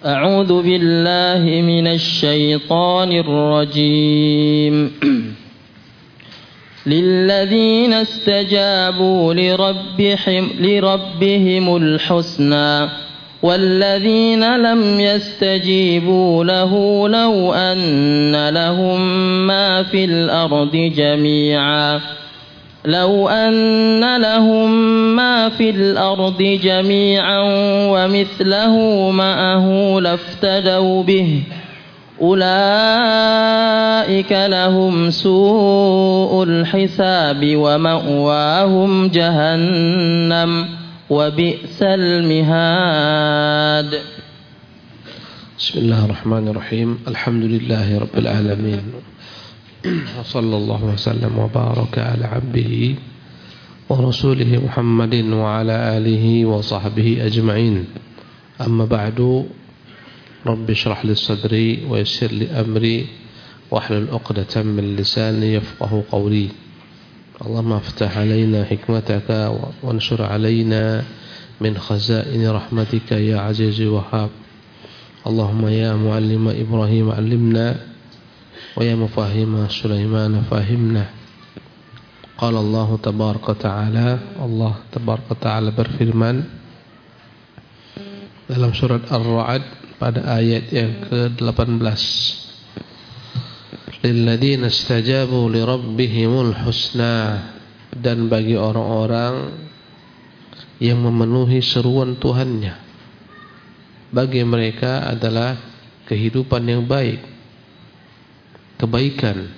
أعوذ بالله من الشيطان الرجيم للذين استجابوا لربهم الحسنى والذين لم يستجيبوا له لو أن لهم ما في الأرض جميعا ومثله معه لافتدوا به أولئك لهم سوء الحساب ومأواهم جهنم وبئس المهاد. بسم الله الرحمن الرحيم. الحمد لله رب العالمين وصلى الله وسلم وبارك على عبده ورسوله محمد وعلى آله وصحبه أجمعين. أما بعد، رب اشرح لي صدري ويسر لي أمري واحلل عقدة من لساني يفقه قولي. اللهم افتح علينا حكمتك وانشر علينا من خزائن رحمتك يا عزيز وهاب. اللهم يا معلم إبراهيم علمنا ويا مفاهيم سليمان فهمنا. قال الله تبارك وتعالى، Allah tabaraka wa ta'ala berfirman dalam surat Ar-Ra'd pada ayat yang ke-18, lilladzina istajabu lirabbihimul husna, dan bagi orang-orang yang memenuhi seruan Tuhannya, bagi mereka adalah kehidupan yang baik, kebaikan.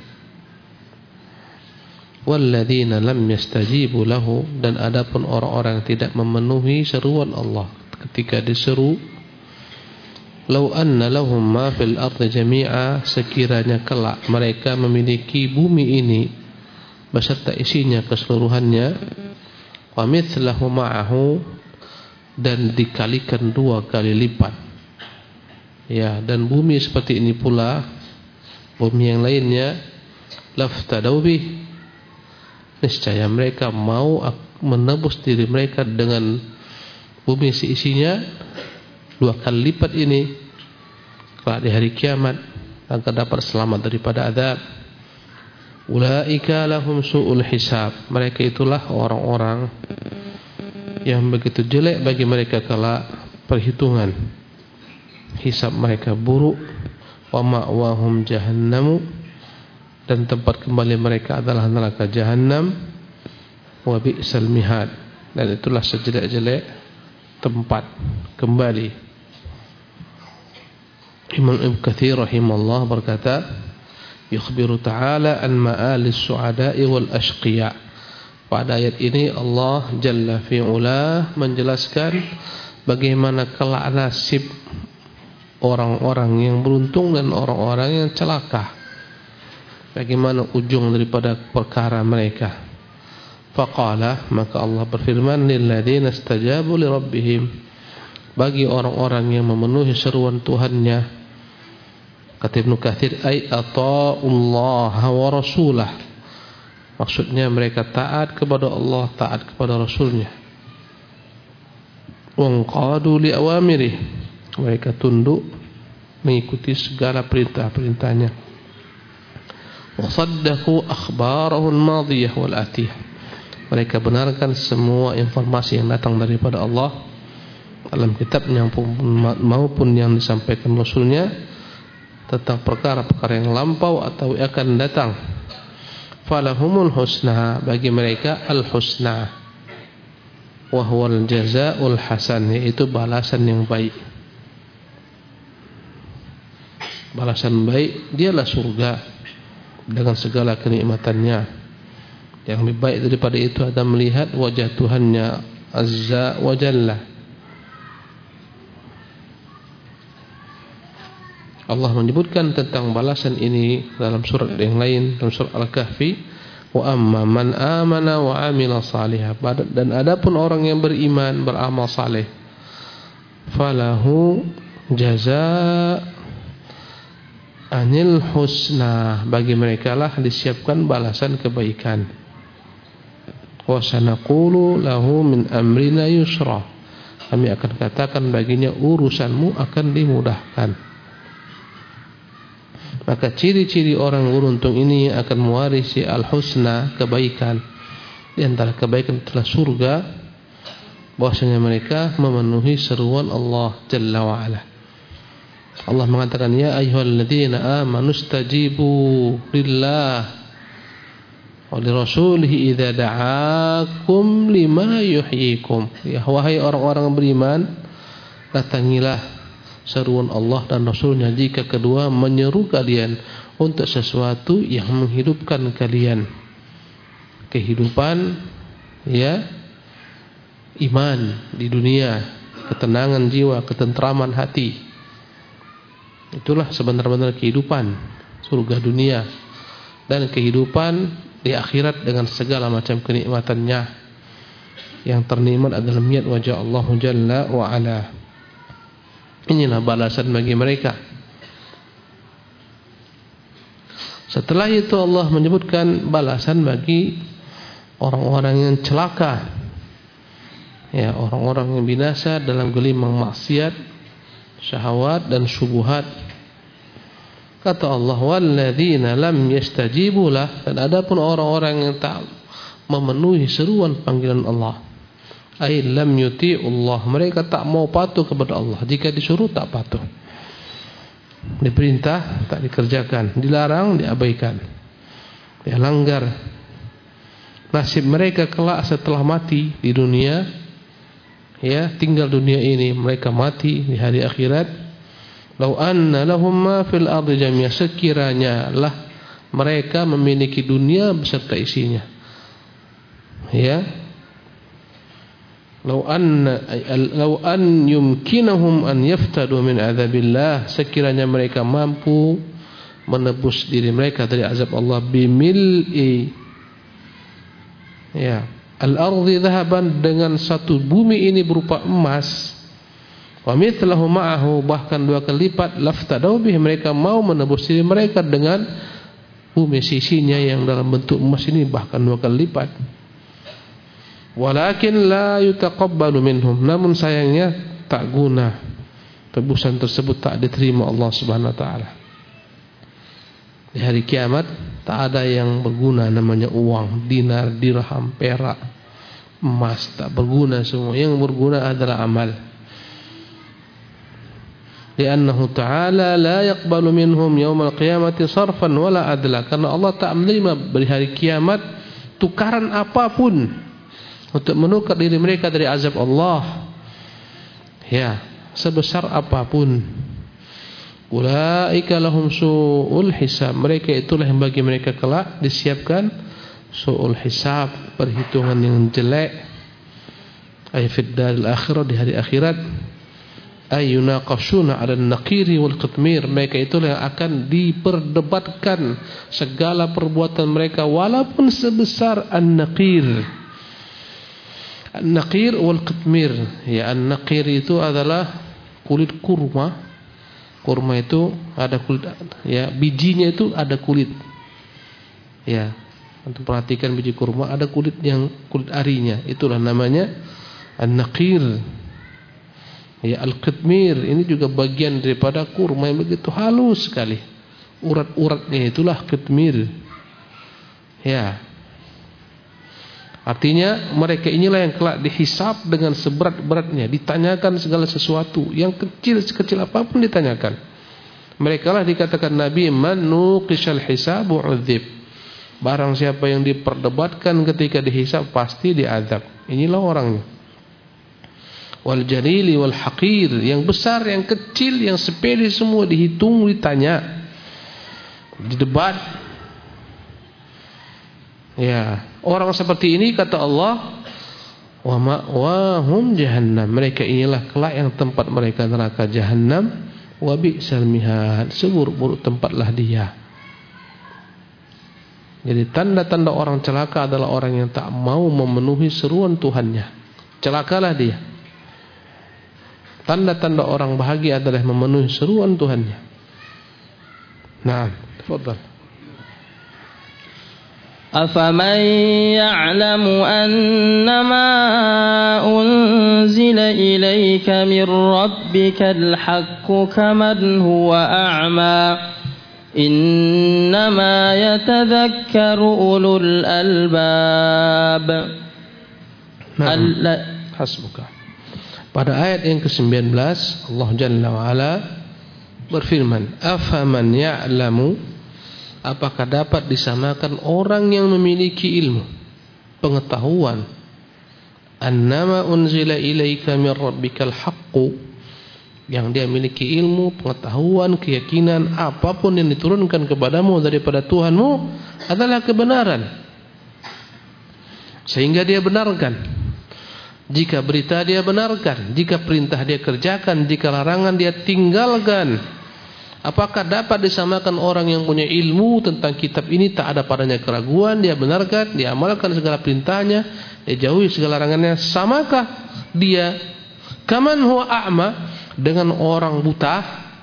Walladzina lam yastajibu lahu, dan adapun orang-orang yang tidak memenuhi seruan Allah ketika diseru, lau anna lahum ma fil ardi jami'a, sekiranya kelak mereka memiliki bumi ini beserta isinya keseluruhannya, wa mithlahu ma'ahu, dan dikalikan 2 kali lipat. Ya, dan bumi seperti ini pula, bumi yang lainnya, laftadau bih, niscaya mereka mau menebus diri mereka dengan bumi seisinya 2 kali lipat ini kelak di hari kiamat, agar dapat selamat daripada azab. Ulaika lahum su'ul hisab, mereka itulah orang-orang yang begitu jelek bagi mereka kelak perhitungan. Hisab mereka buruk. Wa ma'wahum jahannamu, dan tempat kembali mereka adalah neraka Jahannam. Wa bi'sal mihad, dan itulah sejelek-jelek tempat kembali. Imam Ibnu Katsir rahimahullah berkata, yukhbiru ta'ala an ma'alis su'ada'i wal ashqiya. Pada ayat ini Allah Jalla fi'ula menjelaskan bagaimana kelak nasib orang-orang yang beruntung dan orang-orang yang celaka, bagaimana ujung daripada perkara mereka. Faqala, maka Allah berfirman, lilladzina istajabu lirabbihim, bagi orang-orang yang memenuhi seruan Tuhannya. Kata Ibnu Katsir, ay ata'ullaha wa rasulah, maksudnya mereka taat kepada Allah, taat kepada Rasulnya. Wanqadu li awamirih, mereka tunduk mengikuti segala perintah-perintahnya. Wa saddaqu akhbarahu al-madiyah wal atiyah, mereka benarkan semua informasi yang datang daripada Allah dalam kitabnya maupun yang disampaikan Rasulnya tentang perkara-perkara yang lampau atau akan datang. Falahumul husna, bagi mereka al-husna, wa huwal jazaa'ul hasan, yaitu balasan yang baik. Balasan baik dialah surga dengan segala kenikmatannya. Yang lebih baik daripada itu adalah melihat wajah Tuhannya Azza wa Jalla. Allah menyebutkan tentang balasan ini dalam surat yang lain, dalam surat Al-Kahfi, wa amma man amana wa amila salihah, dan adapun orang yang beriman, beramal saleh, falahu jazaa anil husna, bagi mereka lah disiapkan balasan kebaikan. Wa sanaqulu lahu min amrina yusra, kami akan katakan baginya urusanmu akan dimudahkan. Maka ciri-ciri orang beruntung ini akan mewarisi al-husna, kebaikan. Di antara kebaikan adalah surga, bahwasanya mereka memenuhi seruan Allah Jalla wa Ala. Allah mengatakan, ya ayyuhalladzina amanu stajibu lillah wa lirasulihi idza da'akum lima yuhyikum. Ya wahai orang-orang beriman, datangilah seruan Allah dan Rasulnya jika kedua menyeru kalian untuk sesuatu yang menghidupkan kalian. Kehidupan, ya, iman di dunia, ketenangan jiwa, ketentraman hati. Itulah sebenar-benar kehidupan surga dunia dan kehidupan di akhirat dengan segala macam kenikmatannya. Yang ternikmat adalah melihat wajah Allah Jalla wa Ala. Inilah balasan bagi mereka. Setelah itu Allah menyebutkan balasan bagi orang-orang yang celaka, ya, orang-orang yang binasa dalam gelimang maksiat, syahwat dan syubhat. Kata Allah, walladzina lam yastajibu lah, dan adapun orang-orang yang tak memenuhi seruan panggilan Allah, ay lam yuti'ullah, mereka tak mau patuh kepada Allah. Jika disuruh tak patuh, diperintah tak dikerjakan, dilarang diabaikan, dia langgar. Nasib mereka kelak setelah mati di dunia, ya, tinggal dunia ini, mereka mati di hari akhirat. Lau anna lahum ma fil ardi jami'a, sekiranya lah mereka memiliki dunia beserta isinya, ya. Lau an yumkinahum an yaftadu min adzabillah, sekiranya mereka mampu menebus diri mereka dari azab Allah, bimil'i, ya, al-ardi dhahaban, dengan satu bumi ini berupa emas, wa mithlahu ma'ahu, bahkan 2 kali lipat, laftadau bih, mereka mau menebus diri mereka dengan bumi sisinya yang dalam bentuk emas ini bahkan 2 kali lipat. Walakin la yutaqabbalu minhum, namun sayangnya tak guna, tebusan tersebut tak diterima Allah Subhanahu wa taala. Di hari kiamat tak ada yang berguna namanya uang, dinar, dirham, perak, emas, tak berguna semua. Yang berguna adalah amal. Li'annahu ta'ala la yaqbalu minhum yawmal qiyamati sarfan wala adla, karena Allah tak menerima di hari kiamat tukaran apapun untuk menukar diri mereka dari azab Allah, ya, sebesar apapun. Ulaika lahum su'ul hisab, mereka itulah yang bagi mereka kelak disiapkan su'ul hisab, perhitungan yang jelek, ay fid daril akhirah, di hari akhirat. Ayunaqashuna 'ala an-naqiri wal qitmir, mereka itulah yang akan diperdebatkan segala perbuatan mereka walaupun sebesar an-naqir. An-naqir wal qitmir, ya, an-naqir itu adalah kulit kurma. Kurma itu ada kulit, ya, bijinya itu ada kulit. Ya, untuk perhatikan biji kurma ada kulit yang kulit arinya, itulah namanya an-naqir. Ya, al-qitmir ini juga bagian daripada kurma yang begitu halus sekali. Urat-uratnya itulah qitmir. Ya. Artinya mereka inilah yang kelak dihisab dengan seberat-beratnya, ditanyakan segala sesuatu, yang kecil sekecil apapun ditanyakan. Mereka lah dikatakan Nabi, man nuqishal hisab u'dzib. Barang siapa yang diperdebatkan ketika dihisab pasti diazab. Inilah orangnya. Wal jalili wal haqir, yang besar, yang kecil, yang sepele semua dihitung, ditanya, didebat. Ya, orang seperti ini kata Allah, wa ma'wahum jahannam, mereka inilah kelak yang tempat mereka neraka jahannam, wa bi'sal mihad, seburuk-buruk tempatlah dia. Jadi tanda-tanda orang celaka adalah orang yang tak mau memenuhi seruan Tuhannya. Celakalah dia. Tanda-tanda orang bahagia adalah memenuhi seruan Tuhannya. Nah, tafadhal. أفمن يعلم أنما أنزل إليك من ربك الحق كمن هو أعمى إنما يتذكر أولو الألباب. Hasbuka. Pada ayat yang ke-19 Allah Jalla wa Ala berfirman, afaman ya'lamu, apakah dapat disamakan orang yang memiliki ilmu, pengetahuan, annama unzila ilaika min rabbikal haqqu, yang dia miliki ilmu, pengetahuan, keyakinan apapun yang diturunkan kepadamu daripada Tuhanmu adalah kebenaran, sehingga dia benarkan. Jika berita dia benarkan, jika perintah dia kerjakan, jika larangan dia tinggalkan. Apakah dapat disamakan orang yang punya ilmu tentang kitab ini, tak ada padanya keraguan, dia benarkan, dia amalkan segala perintahnya, dia jauhi segala larangannya, samakah dia kaman huwa a'ma, dengan orang buta?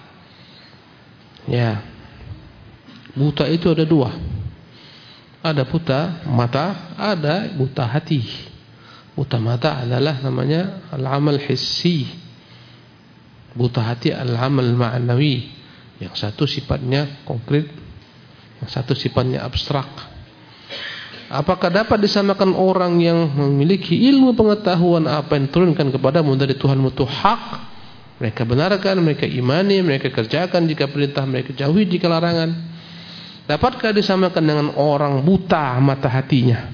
Ya, buta itu ada dua, ada buta mata, ada buta hati. Buta mata adalah namanya al-amal hissi, buta hati al-amal ma'nawi. Yang satu sifatnya konkret, yang satu sifatnya abstrak. Apakah dapat disamakan orang yang memiliki ilmu pengetahuan apa yang diturunkan kepadamu dari Tuhanmu itu hak, mereka benarkan, mereka imani, mereka kerjakan jika perintah, mereka jauhi jika larangan. Dapatkah disamakan dengan orang buta mata hatinya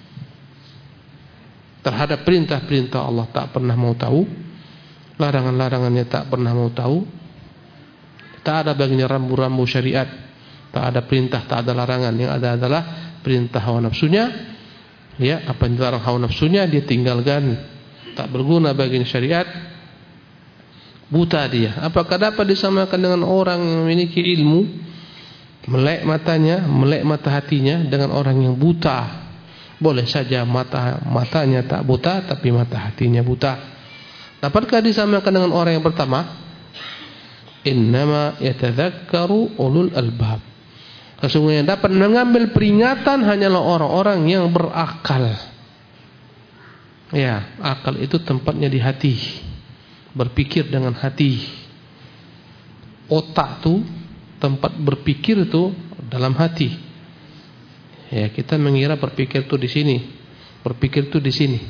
terhadap perintah-perintah Allah, tak pernah mau tahu, larangan-larangannya tak pernah mau tahu, tak ada baginya rambu-rambu syariat, tak ada perintah, tak ada larangan, yang ada adalah perintah hawa nafsunya. Ya, apa yang dilarang hawa nafsunya dia tinggalkan, tak berguna baginya syariat, buta dia. Apakah dapat disamakan dengan orang yang memiliki ilmu, melek matanya, melek mata hatinya, dengan orang yang buta? Boleh saja matanya tak buta, tapi mata hatinya buta. Dapatkah disamakan dengan orang yang pertama? Innama yatadzakkaru ulul albab. Sesungguhnya dapat mengambil peringatan hanyalah orang-orang yang berakal. Ya, akal itu tempatnya di hati, berpikir dengan hati. Otak tu tempat berpikir tu dalam hati. Ya, kita mengira berpikir itu di sini, berpikir itu di sini.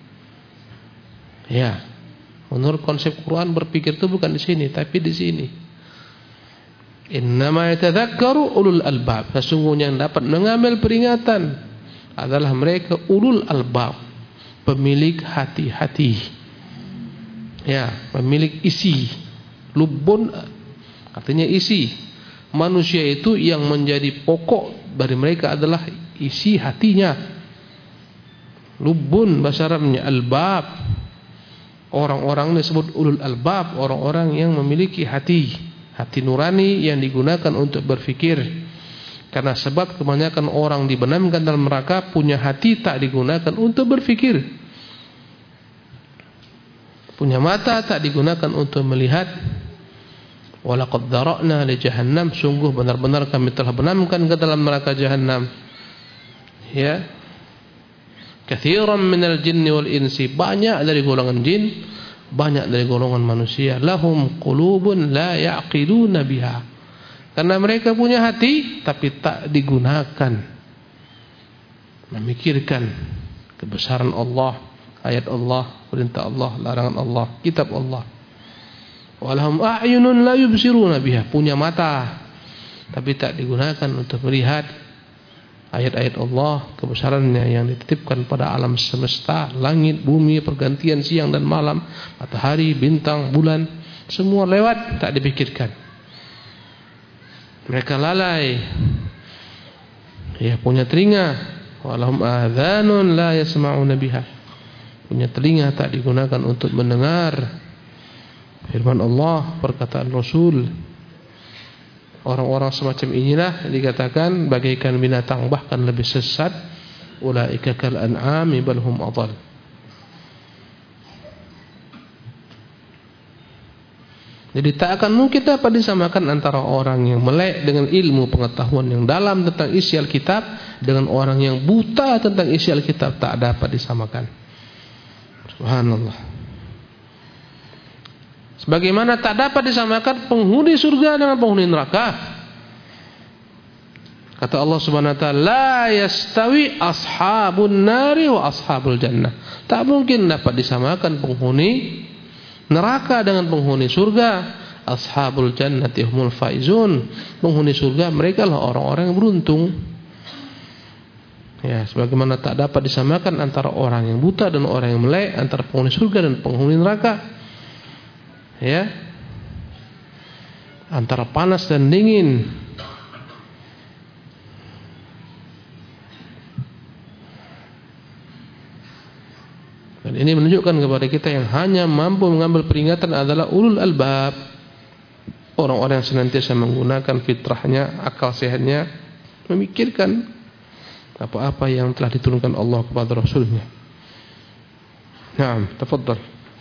Ya, menurut konsep Quran berpikir itu bukan di sini, tapi di sini. Innama yatadzakkaru ulul albab. Sesungguhnya yang dapat mengambil peringatan adalah mereka ulul albab, pemilik hati-hati. Ya, pemilik isi. Lubun artinya isi. Manusia itu yang menjadi pokok dari mereka adalah isi hatinya. Lubun bahasa Arabnya, albab. Orang-orang disebut ulul albab, orang-orang yang memiliki hati, hati nurani yang digunakan untuk berfikir. Karena sebab kebanyakan orang dibenamkan dalam neraka punya hati tak digunakan untuk berfikir, punya mata tak digunakan untuk melihat. Walaqad dara'na li jahannam, sungguh benar-benar kami telah benamkan ke dalam neraka jahannam. Ya, katsiran minal jinni wal insi, banyak dari golongan jin, banyak dari golongan manusia. Lahum qulubun la ya'qiluna biha, karena mereka punya hati tapi tak digunakan memikirkan kebesaran Allah, ayat Allah, perintah Allah, larangan Allah, kitab Allah. Walahum a'yunun la yubsiruna biha, punya mata tapi tak digunakan untuk melihat ayat-ayat Allah, kebesarannya yang dititipkan pada alam semesta, langit, bumi, pergantian siang dan malam, matahari, bintang, bulan, semua lewat, tak dipikirkan. Mereka lalai. Ya, punya telinga, walahum adhanun la yasma'una biha, punya telinga tak digunakan untuk mendengar firman Allah, perkataan Rasul. Orang-orang semacam inilah dikatakan bagaikan binatang, bahkan lebih sesat. Ulaika kal an'ami bal hum adall. Jadi tak akan mungkin dapat disamakan antara orang yang melek dengan ilmu pengetahuan yang dalam tentang isi Alkitab dengan orang yang buta tentang isi Alkitab, tak dapat disamakan. Subhanallah. Sebagaimana tak dapat disamakan penghuni surga dengan penghuni neraka. Kata Allah Subhanahu wa taala, la yastawi ashabun nari wa ashabul jannah. Tak mungkin dapat disamakan penghuni neraka dengan penghuni surga. Ashabul jannati humul faizun. Penghuni surga mereka lah orang-orang yang beruntung. Ya, sebagaimana tak dapat disamakan antara orang yang buta dan orang yang melek, antara penghuni surga dan penghuni neraka. Ya. Antara panas dan dingin. Dan ini menunjukkan kepada kita yang hanya mampu mengambil peringatan adalah ulul albab. Orang-orang yang senantiasa menggunakan fitrahnya, akal sehatnya, memikirkan apa-apa yang telah diturunkan Allah kepada Rasulnya. Naam, tafadhal.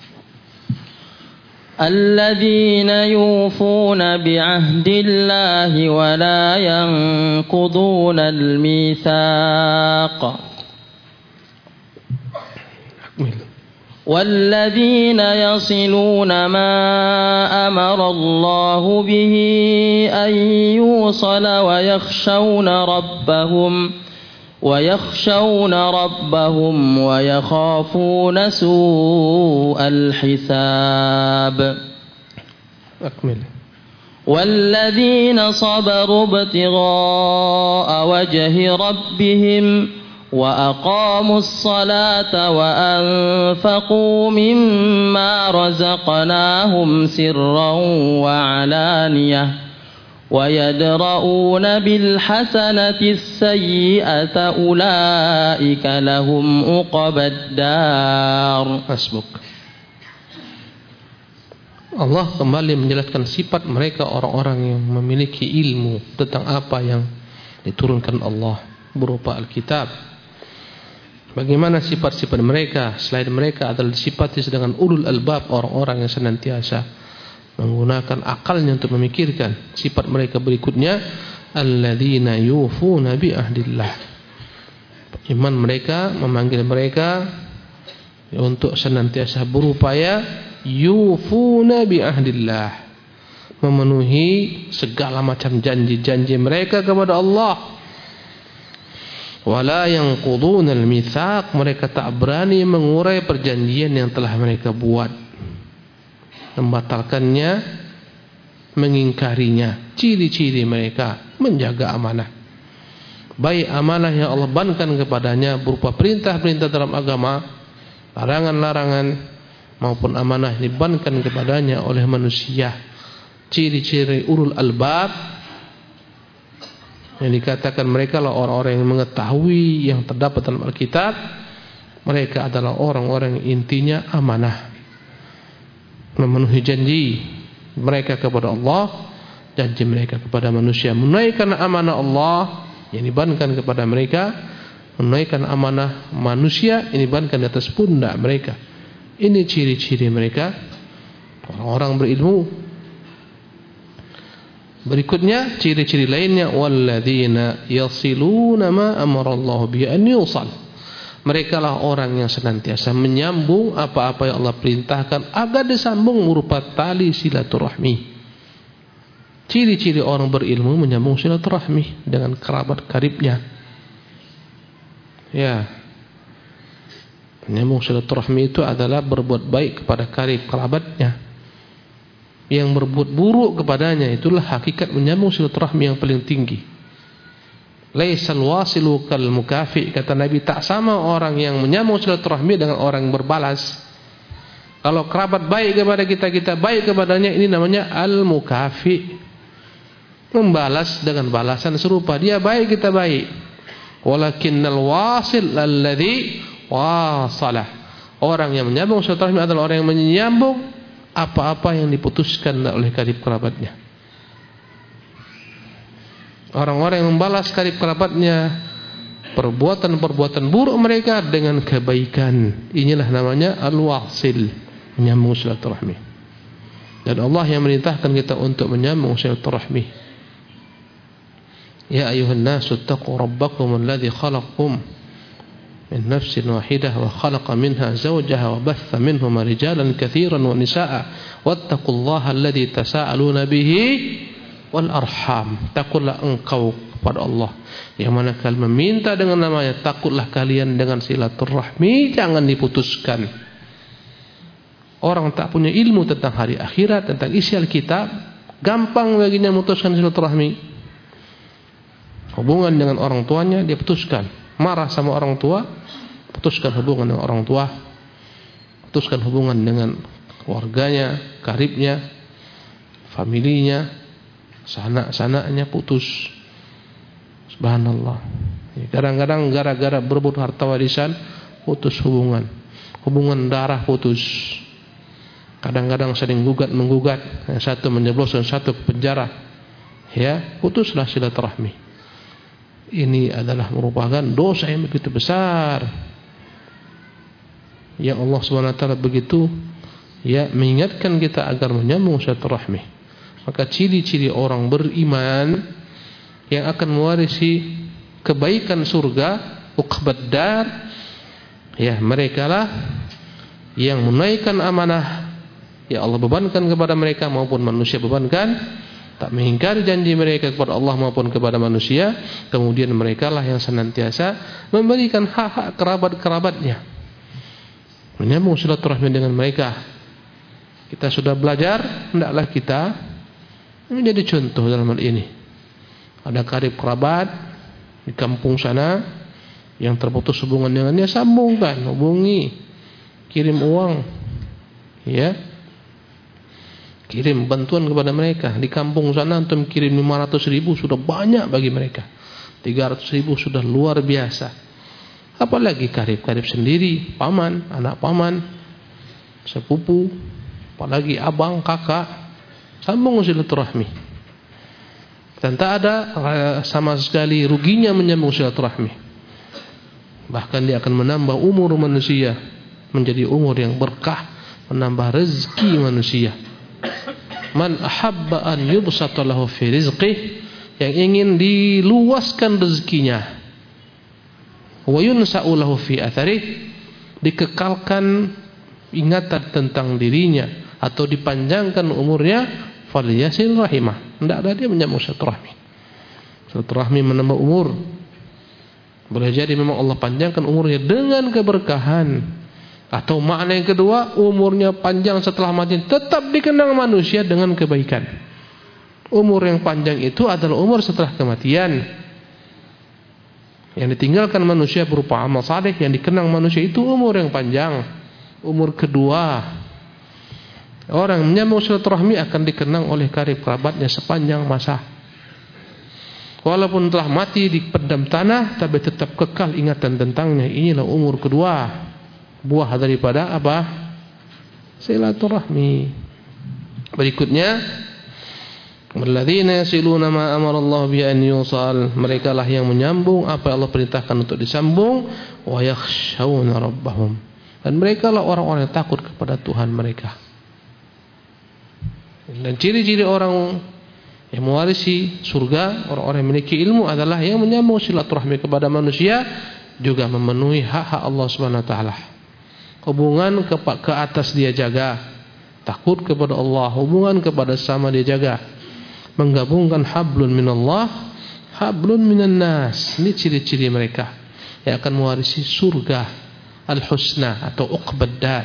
Alladzina yufuna bi'ahdillahi wa la yanquduna al-mitsaq. والذين يصلون ما أمر الله به أن يوصل ويخشون ربهم ويخافون سوء الحساب. أكمل. والذين صبروا ابتغاء وجه ربهم وأقاموا الصلاة وأنفقوا مما رزقناهم سرا وعلانية ويدرؤون بالحسنة السيئة أولئك لهم عقبى الدار. Hasbuk. Allah kembali menjelaskan sifat mereka orang-orang yang memiliki ilmu tentang apa yang diturunkan Allah berupa Alkitab. Bagaimana sifat-sifat mereka? Selain mereka adalah disifati dengan ulul albab, orang-orang yang senantiasa menggunakan akalnya untuk memikirkan. Sifat mereka berikutnya, alladzina yufuna bi ahdillah. Iman mereka memanggil mereka untuk senantiasa berupaya yufuna bi ahdillah, memenuhi segala macam janji-janji mereka kepada Allah. Wala yanquduna al-mitsaq, mereka tak berani mengurai perjanjian yang telah mereka buat, membatalkannya, mengingkarinya. Ciri-ciri mereka menjaga amanah, baik amanah yang Allah bankan kepadanya berupa perintah-perintah dalam agama, larangan-larangan, maupun amanah yang dibankan kepadanya oleh manusia. Ciri-ciri ulul albab yang dikatakan mereka lah orang-orang yang mengetahui yang terdapat dalam Alkitab. Mereka adalah orang-orang yang intinya amanah, memenuhi janji mereka kepada Allah, janji mereka kepada manusia, menunaikan amanah Allah yang dibebankan kepada mereka, menunaikan amanah manusia yang dibebankan di atas pundak mereka. Ini ciri-ciri mereka, orang-orang berilmu. Berikutnya ciri-ciri lainnya, walladzina yasiluna ma amarallahu bi an yusal. Mereka lah orang yang senantiasa menyambung apa-apa yang Allah perintahkan agar disambung berupa tali silaturahmi. Ciri-ciri orang berilmu menyambung silaturahmi dengan kerabat karibnya. Ya. Menyambung silaturahmi itu adalah berbuat baik kepada karib kerabatnya. Yang berbuat buruk kepadanya, itulah hakikat menyambung silaturahmi yang paling tinggi. Laisal wasilu kal mukafi, kata Nabi, tak sama orang yang menyambung silaturahmi dengan orang yang berbalas. Kalau kerabat baik kepada kita, kita baik kepadanya, ini namanya al-mukafi, membalas dengan balasan serupa. Dia baik, kita baik. Walakinnal wasil alladhi wasalah, orang yang menyambung silaturahmi adalah orang yang menyambung apa-apa yang diputuskan oleh karib kerabatnya. Orang-orang yang membalas karib kerabatnya perbuatan-perbuatan buruk mereka dengan kebaikan, inilah namanya al-wasil, menyambung silaturahmi. Dan Allah yang merintahkan kita untuk menyambung silaturahmi. Ya ayuhan nasu taqu rabbakum alladhi khalaqakum min nafsin wahidah wa khalaqa minha zawjaha wa batha minhuma rijalan katsiran wa nisaa wattaqullaha alladhi tasaaluna bihi wal arham. Takutlah engkau kepada Allah yang mana kalian meminta dengan namanya. Takutlah kalian dengan silaturahmi, jangan diputuskan. Orang tak punya ilmu tentang hari akhirat, tentang isi Alkitab, gampang baginya memutuskan silaturahmi. Hubungan dengan orang tuanya dia putuskan. Marah sama orang tua, putuskan hubungan dengan orang tua. Putuskan hubungan dengan keluarganya, karibnya, familinya, sanak-sanaknya, putus. Subhanallah. Kadang-kadang gara-gara berebut harta warisan, putus hubungan. Hubungan darah putus. Kadang-kadang sering gugat-menggugat, yang satu menjebloskan satu ke penjara. Ya, putuslah silaturahmi. Ini adalah merupakan dosa yang begitu besar. Yang Allah SWT begitu mengingatkan kita agar menyambung silaturahmi. Maka ciri-ciri orang beriman yang akan mewarisi kebaikan surga, uqbad dar, mereka lah yang menunaikan amanah yang Allah bebankan kepada mereka maupun manusia bebankan. Tak mengingkari janji mereka kepada Allah maupun kepada manusia. Kemudian mereka lah yang senantiasa memberikan hak-hak kerabat-kerabatnya, menyambung silaturahmi dengan mereka. Kita sudah belajar, hendaklah kita menjadi contoh dalam hal ini. Ada karib kerabat di kampung sana yang terputus hubungan dengannya, sambungkan, hubungi, kirim uang, kirim bantuan kepada mereka. Di kampung sana antum kirim 500.000 sudah banyak bagi mereka. 300.000 sudah luar biasa. Apalagi karib-karib sendiri, paman, anak paman, sepupu, apalagi abang, kakak, sambung silaturahmi. Dan tak ada sama sekali ruginya menyambung silaturahmi. Bahkan dia akan menambah umur manusia menjadi umur yang berkah, menambah rezeki manusia. Man ahabba an yubsata lahu fi rizqih, yang ingin diluaskan rezekinya, wa yunsa'u lahu fi atharih, dikekalkan ingatan tentang dirinya atau dipanjangkan umurnya, falyasil rahimah, hendaklah dia menyambung silaturahmi. Silaturahmi menambah umur. Boleh jadi memang Allah panjangkan umurnya dengan keberkahan. Atau makna yang kedua, umurnya panjang setelah mati, tetap dikenang manusia dengan kebaikan. Umur yang panjang itu adalah umur setelah kematian. Yang ditinggalkan manusia berupa amal saleh, yang dikenang manusia itu umur yang panjang. Umur kedua, orang menyambung silaturahmi akan dikenang oleh karib kerabatnya sepanjang masa. Walaupun telah mati di pedam tanah, tapi tetap kekal ingatan tentangnya. Inilah umur kedua. Buah daripada apa? Silaturahmi. Berikutnya, walladzina yasiluna ma amara Allah bi an yusal, mereka lah yang menyambung apa yang Allah perintahkan untuk disambung. Wa yakhshawna rabbahum, dan mereka lah orang-orang yang takut kepada Tuhan mereka. Dan ciri-ciri orang yang mewarisi surga, orang-orang yang memiliki ilmu adalah yang menyambung silaturahmi kepada manusia, juga memenuhi hak-hak Allah Subhanahu wa taala. Hubungan ke atas dia jaga, takut kepada Allah, hubungan kepada sama dia jaga, menggabungkan hablun minallah, hablun minan nas. Ini ciri-ciri mereka yang akan mewarisi surga al-husna atau uqbad dar.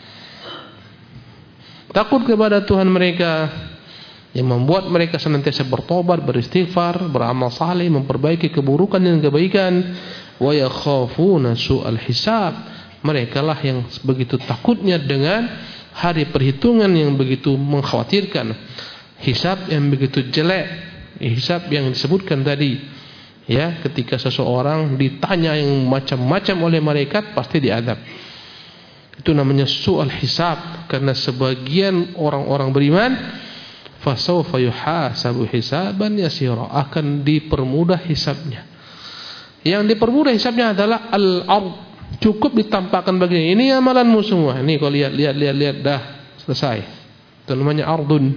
Takut kepada Tuhan mereka yang membuat mereka senantiasa bertobat, beristighfar, beramal saleh, memperbaiki keburukan dan kebaikan. Wa yakhafuna su'al hisab, mereka lah yang begitu takutnya dengan hari perhitungan yang begitu mengkhawatirkan, hisab yang begitu jelek, hisab yang disebutkan tadi. Ketika seseorang ditanya yang macam-macam oleh malaikat, pasti diadab. Itu namanya su'al hisab. Karena sebagian orang-orang beriman, fasawfa yuhasabu hisaban yasira, akan dipermudah hisabnya. Yang dipermudah hisabnya adalah al-ard, cukup ditampakkan baginya, ini amalanmu semua. Ini kau lihat dah, selesai. Itu namanya ardun.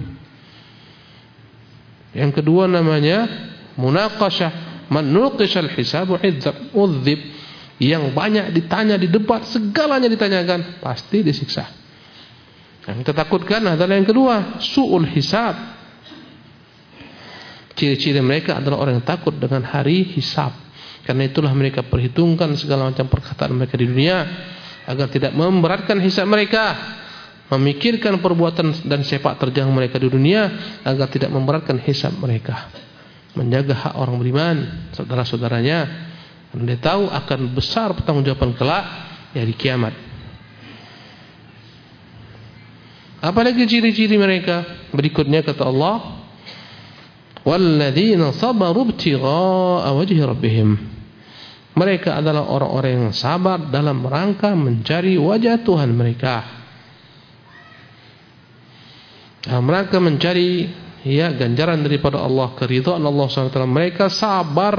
Yang kedua namanya munaqashah. Man nuqishal hisabu udzib. Yang banyak ditanya, didebat, segalanya ditanyakan, pasti disiksa. Yang kita takutkan adalah yang kedua, su'ul hisab. Ciri-ciri mereka adalah orang yang takut dengan hari hisab. Karena itulah mereka perhitungkan segala macam perkataan mereka di dunia agar tidak memberatkan hisab mereka, memikirkan perbuatan dan sepak terjang mereka di dunia agar tidak memberatkan hisab mereka, menjaga hak orang beriman, saudara-saudaranya, karena dia tahu akan besar pertanggungjawaban kelak ya di kiamat. Apalagi ciri-ciri mereka berikutnya kata Allah, walladzina sabaru ibtigha'a wajhi rabbihim. Mereka adalah orang-orang yang sabar dalam rangka mencari wajah Tuhan mereka. Dalam rangka mencari ya ganjaran daripada Allah, keridhaan Allah SWT. Mereka sabar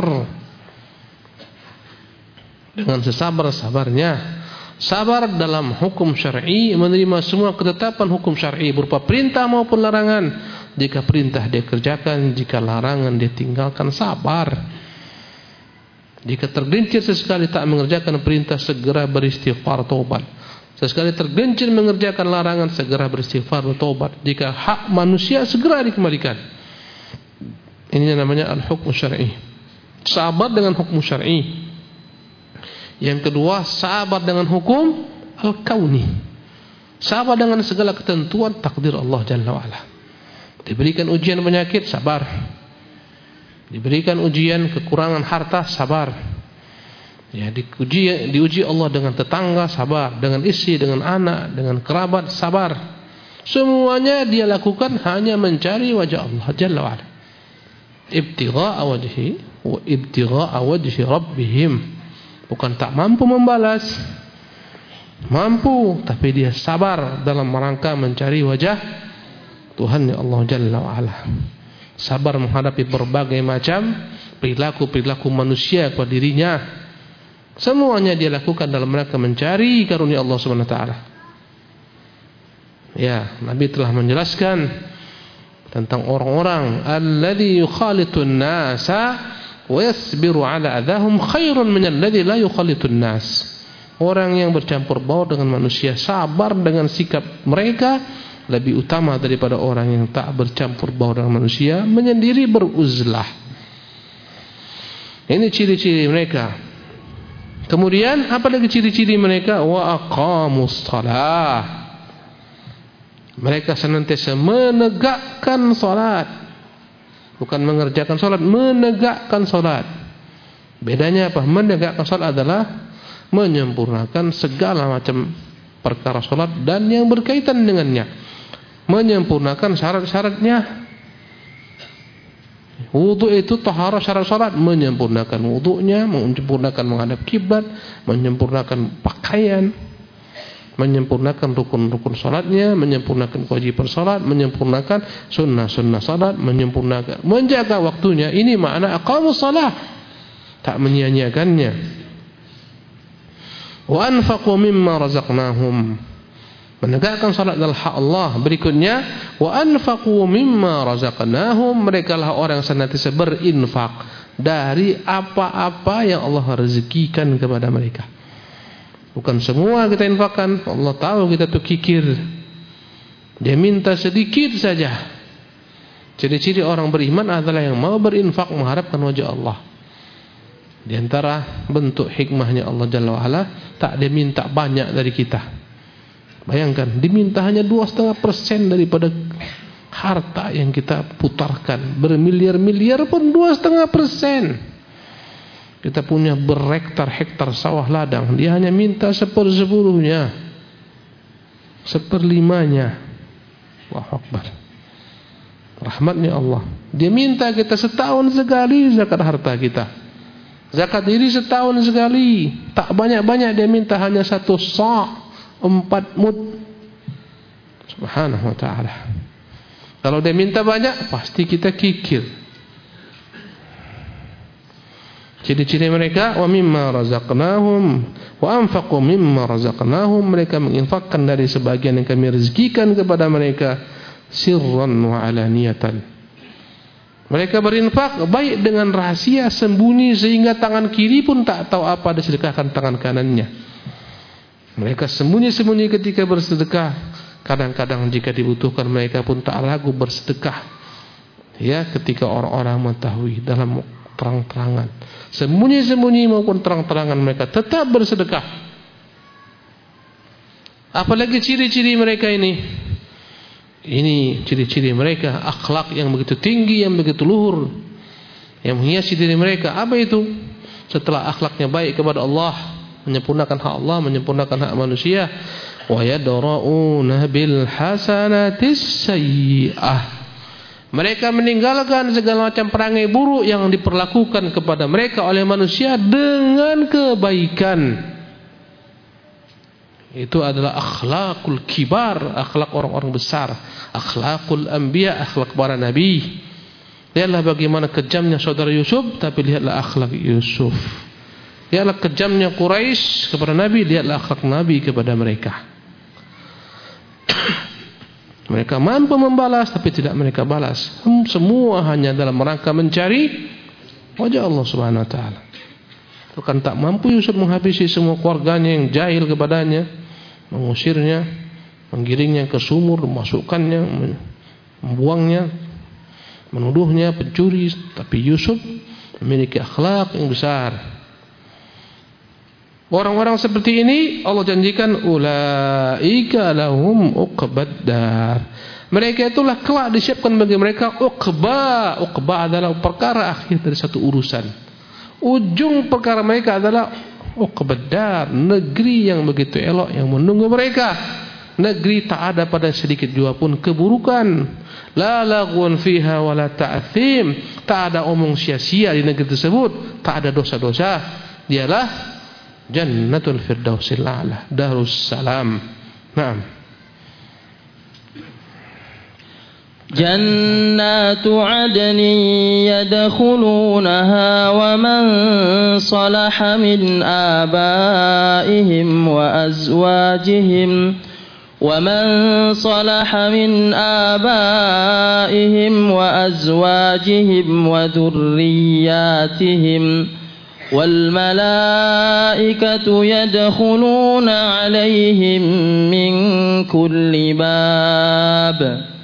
dengan sesabar-sabarnya. Sabar dalam hukum syar'i, menerima semua ketetapan hukum syar'i berupa perintah maupun larangan. Jika perintah dia kerjakan, jika larangan dia tinggalkan, sabar. Jika tergelincir sesekali tak mengerjakan perintah, segera beristighfar taubat. Sesekali tergelincir mengerjakan larangan, segera beristighfar taubat. Jika hak manusia, segera dikembalikan. Ini namanya al-hukm syar'i. Sabar dengan hukum syar'i. Yang kedua, sabar dengan hukum al-kauni. Sabar dengan segala ketentuan takdir Allah Jalla wa'ala. Diberikan ujian penyakit, sabar. Diberikan ujian kekurangan harta, sabar. Ya, diuji Allah dengan tetangga, sabar. Dengan istri, dengan anak, dengan kerabat, sabar. Semuanya dia lakukan hanya mencari wajah Allah Jalla wa'ala. Ibtigha'a wajhi wa ibtigha'a wajhi rabbihim. Bukan tak mampu membalas, mampu, tapi dia sabar dalam rangka mencari wajah Tuhan Allah Jalla wa'ala. Sabar menghadapi berbagai macam perilaku-perilaku manusia kepada dirinya. Semuanya dia lakukan dalam rangka mencari karunia Allah Subhanahu wa taala. Ya, Nabi telah menjelaskan tentang orang-orang alladzi yukhalitun nasa wa yasbiru ala adahum khairun min alladzi la yukhalitun nas. Orang yang bercampur baur dengan manusia, sabar dengan sikap mereka, lebih utama daripada orang yang tak bercampur baur dengan manusia, menyendiri beruzlah. Ini ciri-ciri mereka. Kemudian apa lagi ciri-ciri mereka? Wa aqamus shalah. Mereka senantiasa menegakkan salat. Bukan mengerjakan salat, menegakkan salat. Bedanya apa? Menegakkan salat adalah menyempurnakan segala macam perkara salat dan yang berkaitan dengannya. Menyempurnakan syarat-syaratnya. Wudu itu taharah syarat salat, menyempurnakan wudunya, menyempurnakan menghadap kiblat, menyempurnakan pakaian, menyempurnakan rukun-rukun salatnya, menyempurnakan kewajiban salat, menyempurnakan sunnah-sunnah salat, menyempurnakan menjaga waktunya. Ini makna aqamus shalah, tak menyia-nyiakannya. Wa anfaqu mimma razaqnahum. Menegakkan salat adalah hak Allah. Berikutnya, wa anfaqu mimma razaqnahum. Mereka lah orang yang senantiasa berinfak dari apa-apa yang Allah rezekikan kepada mereka. Bukan semua kita infakkan. Allah tahu kita tuh kikir. Dia minta sedikit saja. Ciri-ciri orang beriman adalah yang mau berinfak mengharapkan wajah Allah. Di antara bentuk hikmahnya Allah Jalla wa'ala, tak dia minta banyak dari kita. Bayangkan, diminta hanya 2,5% daripada harta yang kita putarkan. Bermiliar-miliar pun 2,5%. Kita punya berhektar-hektar sawah ladang, dia hanya minta 1/10-nya, 1/5-nya. Allahu Akbar. Rahmatnya Allah. Dia minta kita setahun sekali zakat harta kita. Zakat diri setahun sekali. Tak banyak-banyak, dia minta hanya 1 sa', 4 mud. Subhanahu wa ta'ala. Kalau dia minta banyak, pasti kita kikir. Ciri-ciri mereka, wa mimma razaqnahum wa anfaqu mimma razaqnahum. Mereka menginfakkan dari sebagian yang kami rezekikan kepada mereka. sirran wa alaniyatan. Mereka berinfak baik dengan rahasia, sembunyi, sehingga tangan kiri pun tak tahu apa disedekahkan tangan kanannya. Mereka sembunyi-sembunyi ketika bersedekah. Kadang-kadang jika dibutuhkan mereka pun tak ragu bersedekah. Ya, ketika orang-orang mengetahui, dalam terang-terangan, sembunyi-sembunyi maupun terang-terangan, mereka tetap bersedekah. Apalagi ciri-ciri mereka ini. Ini ciri-ciri mereka, akhlak yang begitu tinggi, yang begitu luhur, yang menghiasi diri mereka. Apa itu? Setelah akhlaknya baik kepada Allah, menyempurnakan hak Allah, menyempurnakan hak manusia, wa yadra'una bil hasanatis sayyi'ah. Mereka meninggalkan segala macam perangai buruk yang diperlakukan kepada mereka oleh manusia dengan kebaikan. Itu adalah akhlakul kibar, akhlak orang-orang besar, akhlakul anbiya, akhlak para nabi. Lihatlah bagaimana kejamnya saudara Yusuf, tapi lihatlah akhlak Yusuf. Lihatlah kejamnya Quraisy kepada Nabi, lihatlah akhlak Nabi kepada mereka. Mereka mampu membalas, tapi tidak mereka balas. Semua hanya dalam rangka mencari wajah Allah Subhanahu Wa Taala. Bukan tak mampu Yusuf menghabisi semua keluarganya yang jahil kepadanya, mengusirnya, menggiringnya ke sumur, memasukkannya, membuangnya, menuduhnya pencuri. Tapi Yusuf memiliki akhlak yang besar. Orang-orang seperti ini Allah janjikan ulaika lahum uqbad dar. Mereka itulah kelak disiapkan bagi mereka uqba. Uqba adalah perkara akhir dari satu urusan. Ujung perkara mereka adalah uqbad dar, negeri yang begitu elok yang menunggu mereka. Negeri tak ada pada sedikit jua pun keburukan. La laghun fiha wala ta'thim. Tak ada omong sia-sia di negeri tersebut, tak ada dosa-dosa. Dialah Jannatul Firdausil A'la, Darus Salam. Naam. Jannatu 'adnin yadkhulunaha wa man salaha min abaihim wa azwajihim ومن صلح من آبائهم وأزواجهم وذرياتهم والملائكة يدخلون عليهم من كل باب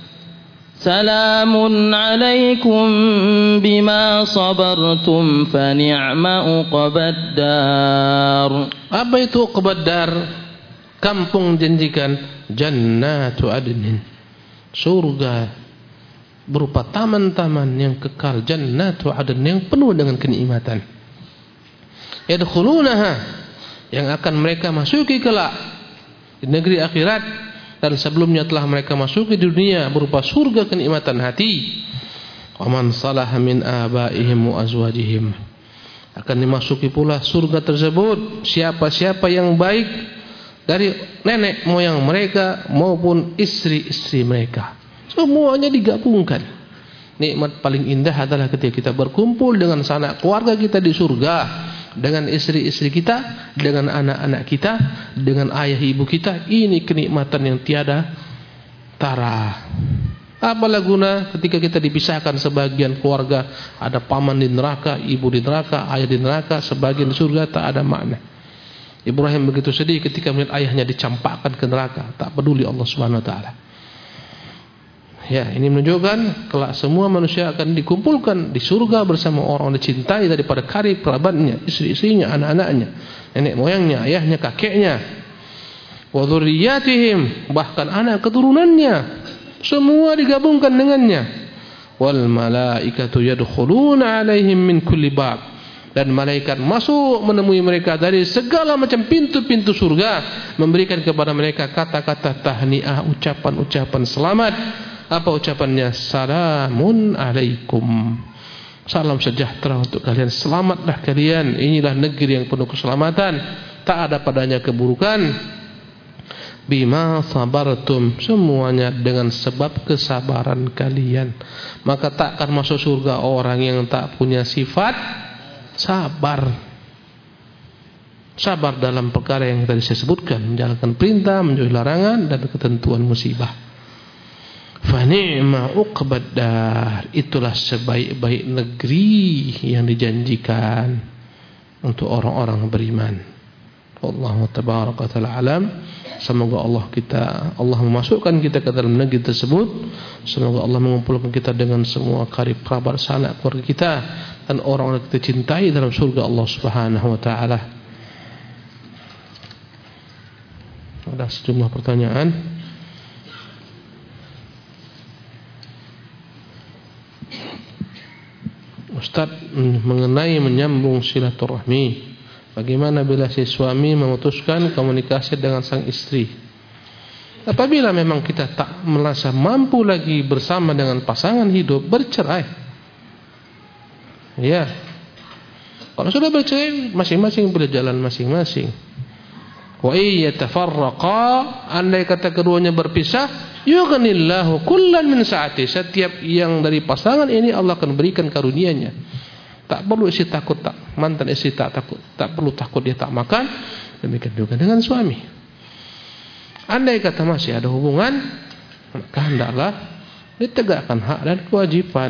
سلام عليكم بما صبرتم فنعم عقبى الدار. Apa itu uqbad dar? Kampung janjikan, Jannatu Adnin, surga berupa taman-taman yang kekal, Jannatu Adnin yang penuh dengan kenikmatan. Yadkhulunaha, yang akan mereka masuki kelak di negeri akhirat, dan sebelumnya telah mereka masuki di dunia berupa surga kenikmatan hati. Wa man salaha min abaihim wa azwajihim, akan dimasuki pula surga tersebut siapa-siapa yang baik dari nenek moyang mereka maupun istri-istri mereka. Semuanya digabungkan. Nikmat paling indah adalah ketika kita berkumpul dengan sanak keluarga kita di surga, dengan istri-istri kita, dengan anak-anak kita, dengan ayah ibu kita. Ini kenikmatan yang tiada tara. Apalah guna ketika kita dipisahkan sebagian keluarga, ada paman di neraka, ibu di neraka, ayah di neraka, sebagian di surga, tak ada makna. Ibrahim begitu sedih ketika melihat ayahnya dicampakkan ke neraka, tak peduli Allah Subhanahu Wa Taala. Ya, ini menunjukkan kelak semua manusia akan dikumpulkan di surga bersama orang dicintai daripada karib kerabatnya, istri-istrinya, anak-anaknya, nenek moyangnya, ayahnya, kakeknya, wa dzurriyyatihim, bahkan anak keturunannya, semua digabungkan dengannya. Wal malaikatu yadkhuluna 'alaihim min kulli bab, dan malaikat masuk menemui mereka dari segala macam pintu-pintu surga, memberikan kepada mereka kata-kata tahniah, ucapan-ucapan selamat. Apa ucapannya? Salamun alaikum, salam sejahtera untuk kalian, selamatlah kalian, inilah negeri yang penuh keselamatan, tak ada padanya keburukan. Bima sabartum, semuanya dengan sebab kesabaran kalian. Maka tak akan masuk surga orang yang tak punya sifat sabar. Sabar dalam perkara yang tadi saya sebutkan, menjalankan perintah, menjauhi larangan, dan ketentuan musibah. Fa ni'ma uqbad dar, itulah sebaik-baik negeri yang dijanjikan untuk orang-orang beriman. Allah tabaraka taala alam. Semoga Allah memasukkan kita ke dalam negeri tersebut. Semoga Allah mengumpulkan kita dengan semua karib kerabat sanak keluarga kita dan orang yang kita cintai dalam surga Allah Subhanahu wa taala. Ada sejumlah pertanyaan. Ustaz, mengenai menyambung silaturahmi, bagaimana bila si suami memutuskan komunikasi dengan sang istri? Apabila memang kita tak merasa mampu lagi bersama dengan pasangan hidup, bercerai. Ya. Kalau sudah bercerai, masing-masing berjalan masing-masing. Wa iyatafarraqa, andai kata keduanya berpisah, yughnillahu kullan min sa'ati. Setiap yang dari pasangan ini Allah akan berikan karunia-Nya. Tak perlu istri takut, mantan istri tak perlu takut dia tak makan. Demikian juga dengan suami. Andai kata masih ada hubungan, maka hendaklah ditegakkan hak dan kewajiban.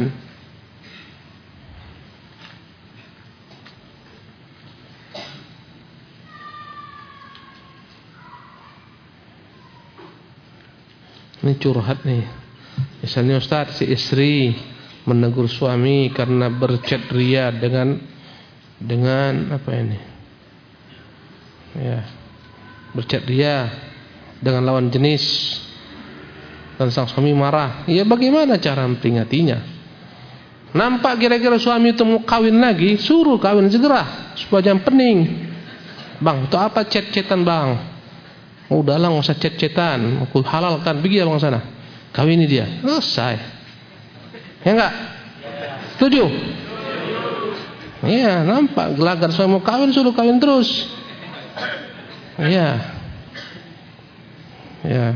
Ini curhat nih. Misalnya Ustaz, si istri menegur suami karena berchat ria dengan apa ini? Ya. Berchat ria dengan lawan jenis. Dan sang suami marah. Ya, bagaimana cara memperingatinya? Nampak kira-kira suami itu mau kawin lagi, suruh kawin segera supaya jangan pening. Bang, itu apa chat-chatan, Bang? Udahlah, enggak usah chat-chatan, aku halalkan, pergi abang sana. Kawini dia. Selesai. Ya enggak? Setuju? Iya, nampak gelagat suami mau kawin, suruh kawin terus. Iya. Ya.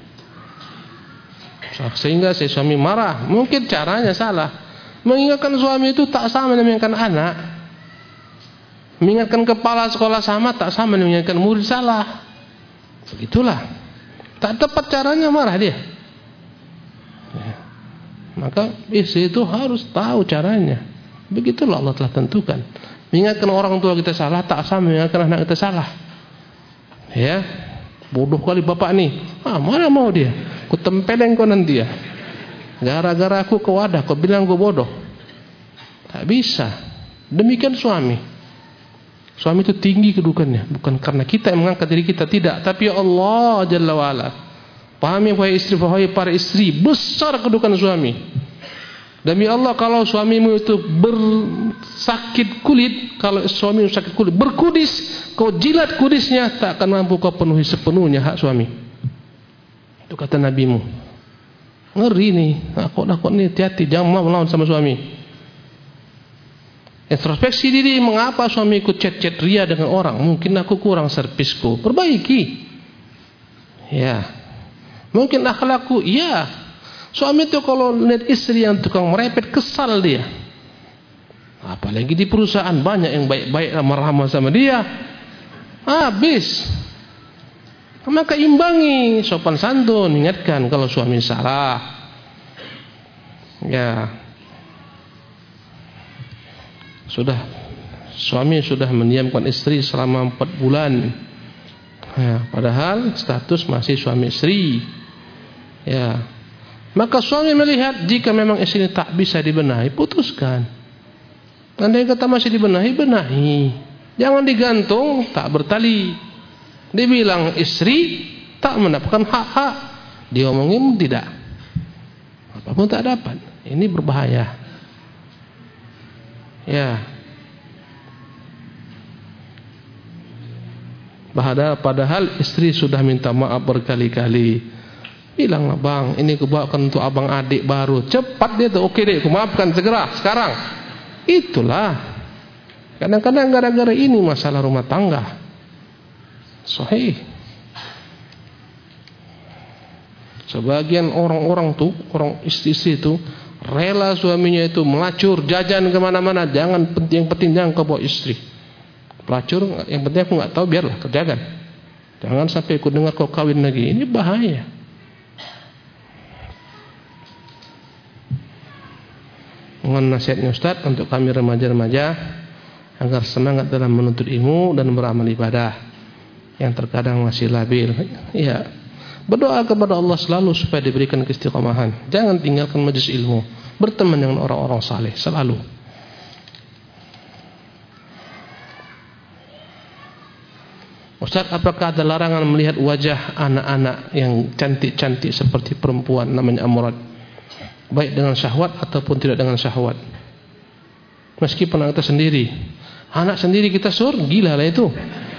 Sehingga si suami marah. Mungkin caranya salah. Mengingatkan suami itu tak sama dengan mengingatkan anak. Mengingatkan kepala sekolah sama tak sama dengan mengingatkan murid salah. Begitulah. Tak tepat caranya, marah dia. Ya. Maka istri itu harus tahu caranya. Begitulah Allah telah tentukan. Mengingatkan orang tua kita salah tak sama mengingatkan anak kita salah. Ya. Bodoh kali bapak nih. Mana mau dia? Ku tempeleng kau nanti ya. Gara-gara aku ke wadah kau bilang kau bodoh. Tak bisa. Demikian suami. Suami itu tinggi kedudukannya, bukan karena kita yang mengangkat diri kita, tidak, tapi Allah Jalla wa'ala. Pahami wahai istri, wahai para istri, besar kedudukan suami. Demi Allah, kalau suamimu itu bersakit kulit, kalau suami sakit kulit, berkudis, kau jilat kudisnya, tak akan mampu kau penuhi sepenuhnya hak suami. Itu kata nabimu. Ngeri nih, nakut nih, hati-hati, jangan mau melawan sama suami. Introspeksi diri, mengapa suami ikut chat-chat ria dengan orang? Mungkin aku kurang servisku, perbaiki. Ya. Mungkin akhlakku, iya. Suami itu kalau lihat istri yang tukang merepet, kesal dia. Apalagi di perusahaan banyak yang baik-baik ramah-ramah sama dia. Habis. Maka imbangi, sopan santun, ingatkan kalau suami salah. Ya. Suami sudah mendiamkan istri selama 4 bulan. Ya, padahal status masih suami istri. Ya. Maka suami melihat jika memang istri tak bisa dibenahi, putuskan. Andai kata masih dibenahi, benahi. Jangan digantung, tak bertali. Dibilang istri tak mendapatkan hak-hak, diomongin tidak. Apapun tak dapat. Ini berbahaya. Ya. Padahal istri sudah minta maaf berkali-kali. Bilanglah, bang, ini aku bawakan untuk abang adik baru. Cepat dia tuh, oke deh, aku maafkan segera, sekarang. Itulah. Kadang-kadang gara-gara ini masalah rumah tangga. Sahih. Sebagian orang-orang tuh, orang istri-istri itu rela suaminya itu melacur, jajan kemana-mana. Jangan, yang penting jangan kau bawa istri. Pelacur, yang penting aku nggak tahu, biarlah kerjakan. Jangan sampai aku dengar kau kawin lagi. Ini bahaya. Mohon nasihatnya Ustaz untuk kami remaja-remaja agar semangat dalam menuntut ilmu dan beramal ibadah yang terkadang masih labil. Ya, berdoa kepada Allah selalu supaya diberikan keistiqomahan. Jangan tinggalkan majelis ilmu, berteman dengan orang-orang saleh selalu. Ustaz, apakah ada larangan melihat wajah anak-anak yang cantik-cantik seperti perempuan namanya amrat, baik dengan syahwat ataupun tidak dengan syahwat? Meskipun anak kita sendiri kita suruh, gila lah itu.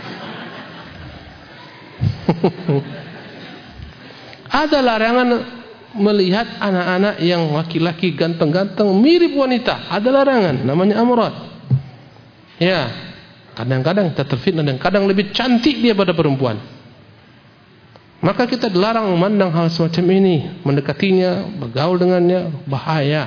Ada larangan melihat anak-anak yang laki-laki ganteng-ganteng mirip wanita. Ada larangan, namanya amrat. Ya, kadang-kadang kita terfitnah dan kadang lebih cantik dia pada perempuan. Maka kita dilarang memandang hal semacam ini, mendekatinya, bergaul dengannya, bahaya.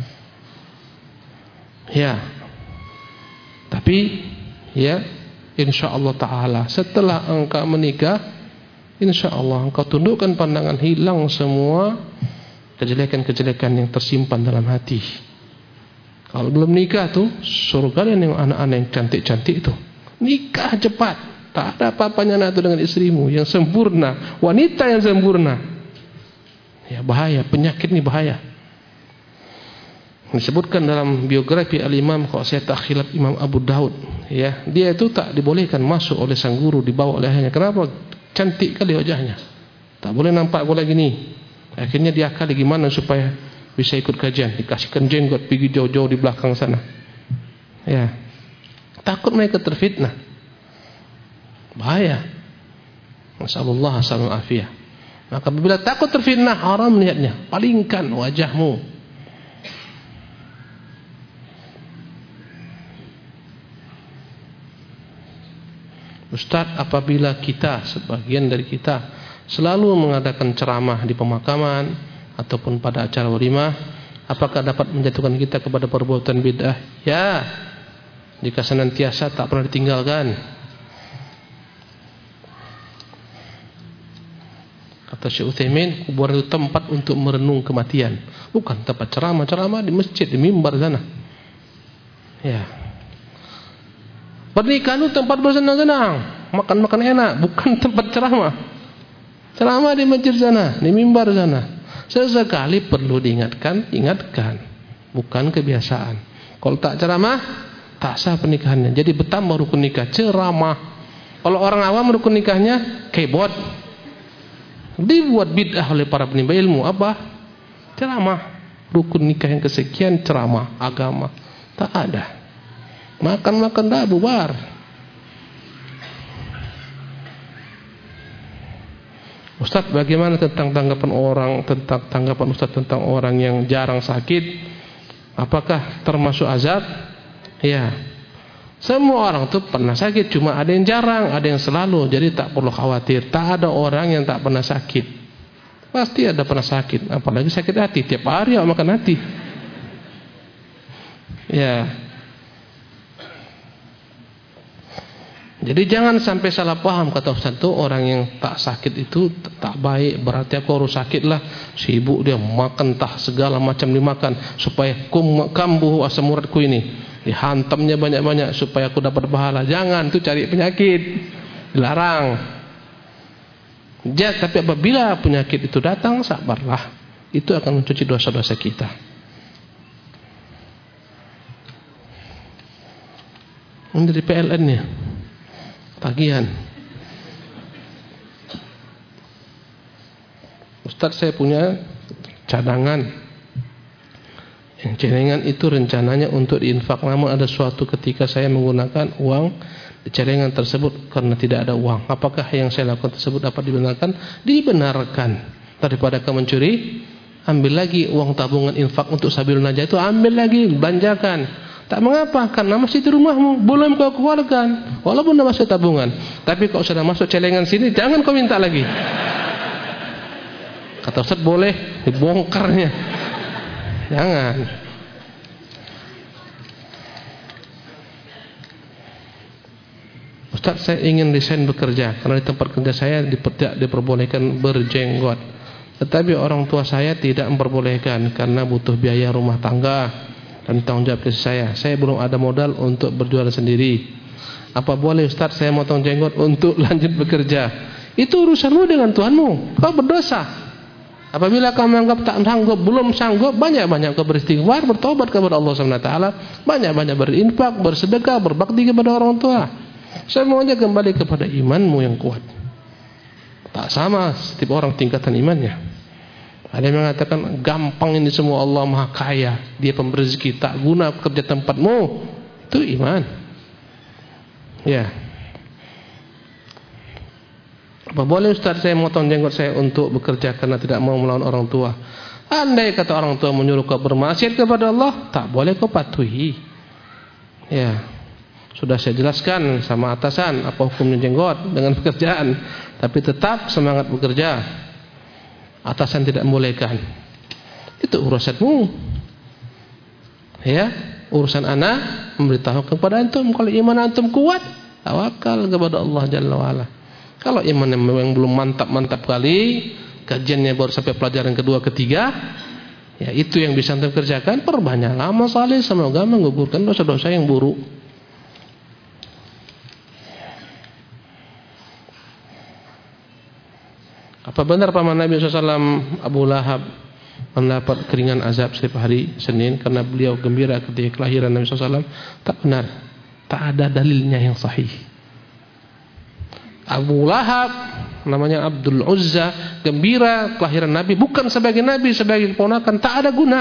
Ya. Tapi ya, insyaallah taala setelah engkau menikah, insyaallah engkau tundukkan pandangan, hilang semua kejelekan-kejelekan yang tersimpan dalam hati. Kalau belum nikah tuh, suruh kalian yang anak-anak yang cantik-cantik itu nikah cepat. Tak ada apa-apanya anak itu dengan istrimu yang sempurna, wanita yang sempurna. Ya, bahaya, penyakit ini bahaya. Disebutkan dalam biografi Al-Imam, kalau saya tak khilaf, Imam Abu Daud, ya, dia itu tak dibolehkan masuk oleh sang guru, dibawa oleh ayahnya. Kenapa? Cantik kali wajahnya, tak boleh nampak boleh gini. Akhirnya dia akali gimana supaya bisa ikut kajian, dikasihkan jenggot, pergi jauh-jauh di belakang sana. Ya, takut mereka terfitnah, bahaya. Masyaallah, assalamualaikum afiyah. Maka apabila takut terfitnah, haram melihatnya, palingkan wajahmu. Ustaz, apabila kita, sebagian dari kita, selalu mengadakan ceramah di pemakaman ataupun pada acara walimah, apakah dapat menjatuhkan kita kepada perbuatan bid'ah? Ya, jika senantiasa tak pernah ditinggalkan. Kata Syekh Utsaimin, kuburan itu tempat untuk merenung kematian, bukan tempat ceramah-ceramah di masjid, di mimbar sana. Ya. Pernikahan itu tempat bersenang-senang, makan-makan enak, bukan tempat ceramah. Ceramah di masjid sana, di mimbar sana. Sesekali perlu diingatkan, bukan kebiasaan. Kalau tak ceramah, tak sah pernikahannya. Jadi bertambah rukun nikah, ceramah. Kalau orang awam rukun nikahnya keyboard, dibuat bid'ah oleh para penimba ilmu. Apa? Ceramah. Rukun nikah yang kesekian ceramah agama. Tak ada. Makan-makan dah bubar. Ustaz, bagaimana tentang tanggapan Ustaz tentang orang yang jarang sakit? Apakah termasuk azab? Ya. Semua orang itu pernah sakit, cuma ada yang jarang, ada yang selalu. Jadi tak perlu khawatir. Tak ada orang yang tak pernah sakit. Pasti ada pernah sakit, apalagi sakit hati. Tiap hari awak makan hati. Ya. Jadi jangan sampai salah paham, kata Ustaz itu orang yang tak sakit itu tak baik, berarti aku harus sakit lah. Sibuk dia makan tah segala macam dimakan supaya kambuh asam uratku ini, dihantamnya banyak-banyak supaya aku dapat pahala. Jangan, itu cari penyakit, dilarang. Tapi apabila penyakit itu datang, sabarlah, itu akan mencuci dosa-dosa kita. Ini dari PLN ya, tagihan. Ustaz, saya punya cadangan. Yang cadangan itu rencananya untuk diinfak, namun ada suatu ketika saya menggunakan uang di cadangan tersebut karena tidak ada uang. Apakah yang saya lakukan tersebut dapat dibenarkan? Dibenarkan. Daripada kamu mencuri, ambil lagi uang tabungan infak untuk sabilun najah itu, ambil lagi, belanjakan. Tak mengapa, karena masih di rumahmu, belum kau keluarkan, walaupun dah masuk tabungan. Tapi kalau sudah masuk celengan sini, jangan kau minta lagi. Kata Ustaz, boleh dibongkarnya. Jangan. Ustaz, saya ingin resign bekerja karena di tempat kerja saya tidak diperbolehkan berjenggot. Tetapi orang tua saya tidak memperbolehkan karena butuh biaya rumah tangga. dan tanggung jawab ke saya. Saya belum ada modal untuk berjualan sendiri. Apa boleh Ustaz saya motong jenggot untuk lanjut bekerja? Itu urusanmu dengan Tuhanmu. Kau berdosa. Apabila kau menganggap tak sanggup, belum sanggup, banyak-banyak kau beristighfar, bertobat kepada Allah SWT, banyak-banyak berinfak, bersedekah, berbakti kepada orang tua. Semuanya kembali kepada imanmu yang kuat. Tak sama setiap orang tingkatan imannya. Ada yang mengatakan gampang ini semua, Allah Maha Kaya, Dia pemberi rezeki, tak guna kerja tempatmu. Itu iman. Ya. Apa boleh Ustaz saya motong jenggot saya untuk bekerja karena tidak mau melawan orang tua? Andai kata orang tua menyuruh kau bermaksiat kepada Allah, tak boleh kau patuhi. Ya. Sudah saya jelaskan sama atasan apa hukumnya jenggot dengan pekerjaan, tapi tetap semangat bekerja. Atasan tidak membolehkan. Itu urusanmu. Ya, urusan ana memberitahu kepada antum. Kalau iman antum kuat, tawakal kepada Allah Jalla wa Ala. Kalau imannya memang belum mantap-mantap kali, kajiannya baru sampai pelajaran kedua, ketiga, ya itu yang bisa antum kerjakan, perbanyaklah amal saleh, semoga menggugurkan dosa-dosa yang buruk. Apa benar paman Nabi SAW Abu Lahab mendapat keringan azab setiap hari Senin karena beliau gembira ketika kelahiran Nabi SAW? Tak benar. Tak ada dalilnya yang sahih. Abu Lahab namanya Abdul Uzza gembira kelahiran Nabi bukan sebagai Nabi, sebagai keponakan. Tak ada guna.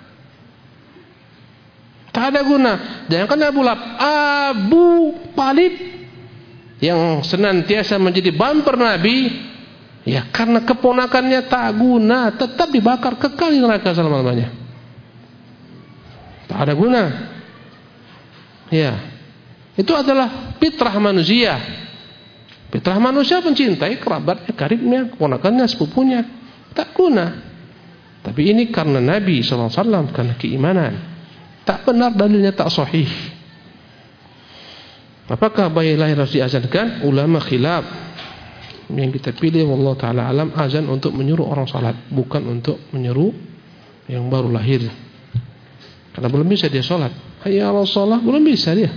Tak ada guna. Jangan Abu Lahab, Abu Talib yang senantiasa menjadi bumper Nabi. Ya karena keponakannya tak guna, tetap dibakar kekal di neraka selama-lamanya. Tak ada guna. Ya. Itu adalah fitrah manusia. Fitrah manusia mencintai kerabatnya, karibnya, keponakannya, sepupunya. Tak guna. Tapi ini karena Nabi SAW, karena keimanan. Tak benar, dalilnya tak sahih. Apakah bayi lahir harus diazankan? Ulama khilaf. Yang kita pilih wallahu taala alam, azan untuk menyuruh orang salat, bukan untuk menyuruh yang baru lahir. Karena belum bisa dia salat. Hayya 'alas shalah, belum bisa dia.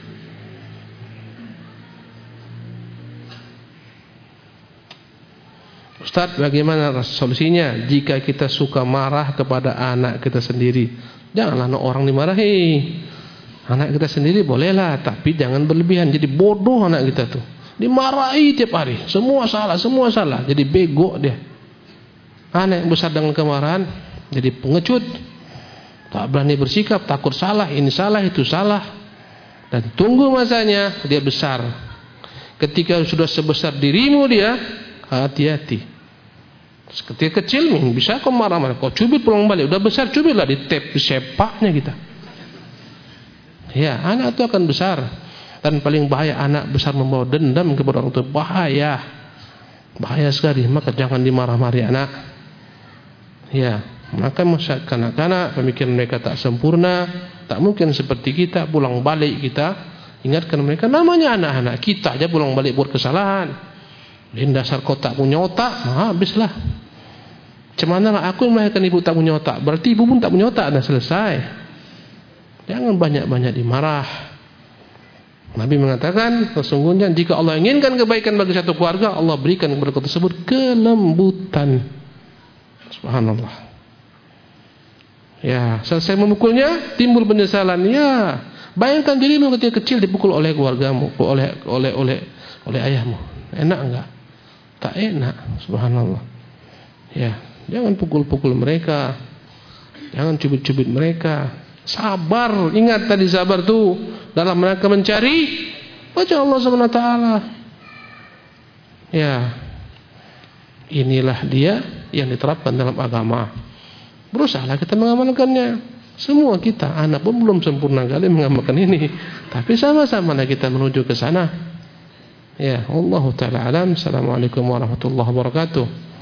Ustaz, bagaimana solusinya jika kita suka marah kepada anak kita sendiri? Janganlah orang dimarahi. Anak kita sendiri bolehlah, tapi jangan berlebihan. Jadi bodoh anak kita tuh. Dimarahi tiap hari, semua salah, jadi bego dia. Anak yang besar dengan kemarahan jadi pengecut, tak berani bersikap, takut salah, ini salah, itu salah. Dan tunggu masanya dia besar. Ketika sudah sebesar dirimu dia, hati-hati. Ketika kecil bisa kau marah-marah, kau cubit pulang balik, udah besar cubitlah di tep, di sepaknya kita. Ya, anak itu akan besar. Dan paling bahaya anak besar membawa dendam kepada orang tua. Bahaya. Bahaya sekali. Maka jangan dimarah-marahi anak. Ya. Maka kanak-kanak pemikiran mereka tak sempurna. Tak mungkin seperti kita. Pulang balik kita ingatkan mereka. Namanya anak-anak. Kita aja pulang balik buat kesalahan. Di dasar kau tak punya otak. Habislah. Cemana lah aku yang melahirkan ibu tak punya otak. Berarti ibu pun tak punya otak. Dah selesai. Jangan banyak-banyak dimarah. Nabi mengatakan sesungguhnya jika Allah inginkan kebaikan bagi satu keluarga, Allah berikan kepada keluarga tersebut kelembutan. Subhanallah. Ya, selesai memukulnya timbul penyesalan. Ya, bayangkan dirimu ketika kecil dipukul oleh keluargamu, oleh ayahmu. Enak enggak? Tak enak. Subhanallah. Ya, jangan pukul-pukul mereka. Jangan cubit-cubit mereka. Sabar, ingat tadi sabar tuh dalam rangka mencari wajah Allah SWT. Ya, inilah dia yang diterapkan dalam agama. Berusahalah kita mengamalkannya. Semua kita, anak pun belum sempurna kali mengamalkan ini, tapi sama-sama kita menuju ke sana. Ya, Allahu taala alam. Assalamualaikum warahmatullahi wabarakatuh.